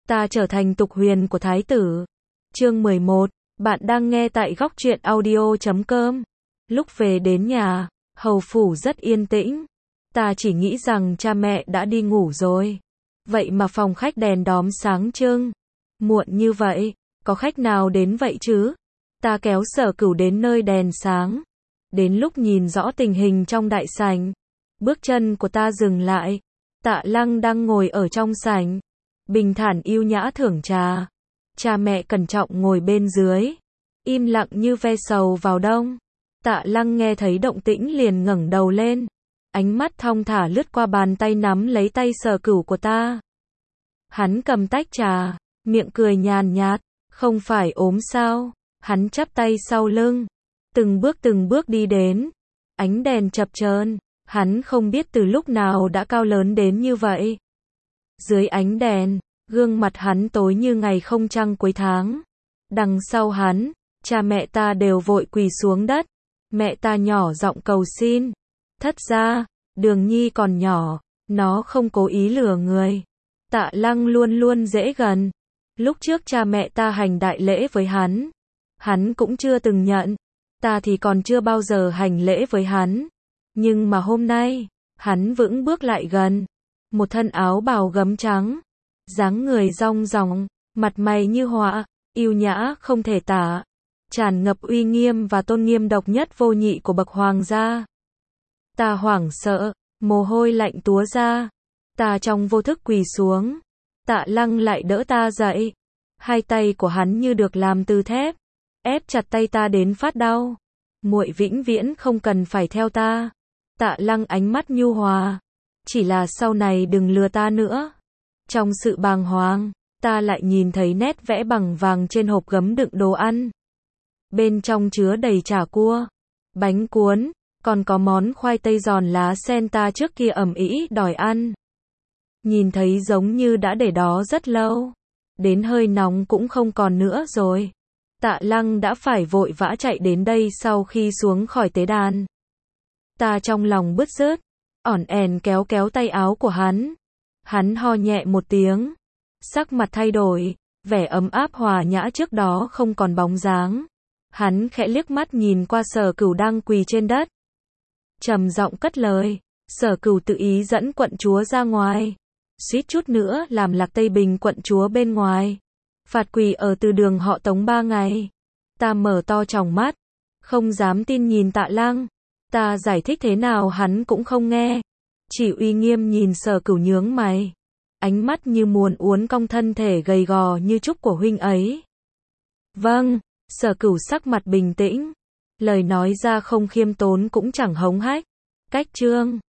Ta trở thành tục huyền của thái tử. Chương 11, bạn đang nghe tại góc truyện audio.com. Lúc về đến nhà, hầu phủ rất yên tĩnh. Ta chỉ nghĩ rằng cha mẹ đã đi ngủ rồi. Vậy mà phòng khách đèn đóm sáng trưng. Muộn như vậy, có khách nào đến vậy chứ? Ta kéo Sở Cửu đến nơi đèn sáng. Đến lúc nhìn rõ tình hình trong đại sảnh, bước chân của ta dừng lại. Tạ Lăng đang ngồi ở trong sảnh, bình thản yêu nhã thưởng trà. Cha mẹ cẩn trọng ngồi bên dưới, im lặng như ve sầu vào đông. Tạ Lăng nghe thấy động tĩnh liền ngẩng đầu lên, ánh mắt thong thả lướt qua bàn tay nắm lấy tay Sở Cửu của ta. Hắn cầm tách trà, miệng cười nhàn nhạt, không phải ốm sao? Hắn chắp tay sau lưng, từng bước đi đến. Ánh đèn chập chờn, hắn không biết từ lúc nào đã cao lớn đến như vậy. Dưới ánh đèn, gương mặt hắn tối như ngày không trăng cuối tháng. Đằng sau hắn, cha mẹ ta đều vội quỳ xuống đất. Mẹ ta nhỏ giọng cầu xin. Thất ra, Đường Nhi còn nhỏ, nó không cố ý lừa người. Tạ Lăng luôn luôn dễ gần. Lúc trước cha mẹ ta hành đại lễ với hắn cũng chưa từng nhận. Ta thì còn chưa bao giờ hành lễ với hắn. Nhưng mà hôm nay, hắn vững bước lại gần. Một thân áo bào gấm trắng, dáng người rong ròng, mặt mày như họa, yêu nhã không thể tả, tràn ngập uy nghiêm và tôn nghiêm độc nhất vô nhị của bậc hoàng gia. Ta hoảng sợ, mồ hôi lạnh túa ra. Ta trong vô thức quỳ xuống. Tạ Lăng lại đỡ ta dậy. Hai tay của hắn như được làm từ thép, ép chặt tay ta đến phát đau. Muội vĩnh viễn không cần phải theo ta. Tạ Lăng ánh mắt nhu hòa. Chỉ là sau này đừng lừa ta nữa. Trong sự bàng hoàng, ta lại nhìn thấy nét vẽ bằng vàng trên hộp gấm đựng đồ ăn. Bên trong chứa đầy chả cua, bánh cuốn, còn có món khoai tây giòn lá sen ta trước kia ầm ĩ đòi ăn. Nhìn thấy giống như đã để đó rất lâu. Đến hơi nóng cũng không còn nữa rồi. Tạ Lăng đã phải vội vã chạy đến đây sau khi xuống khỏi tế đàn. Ta trong lòng bứt rứt, ỏn ẻn kéo tay áo của hắn. Hắn ho nhẹ một tiếng, sắc mặt thay đổi, vẻ ấm áp hòa nhã trước đó không còn bóng dáng. Hắn khẽ liếc mắt nhìn qua Sở Cửu đang quỳ trên đất. Trầm giọng cất lời, Sở Cửu tự ý dẫn quận chúa ra ngoài. Suýt chút nữa làm lạc Tây Bình quận chúa bên ngoài. Phạt quỳ ở từ đường họ Tống 3 ngày. Ta mở to tròng mắt, không dám tin nhìn Tạ Lăng. Ta giải thích thế nào hắn cũng không nghe. Chỉ uy nghiêm nhìn Sở Cửu nhướng mày. Ánh mắt như muốn uốn cong thân thể gầy gò như trúc của huynh ấy. Vâng, Sở Cửu sắc mặt bình tĩnh. Lời nói ra không khiêm tốn cũng chẳng hống hách. Cách chương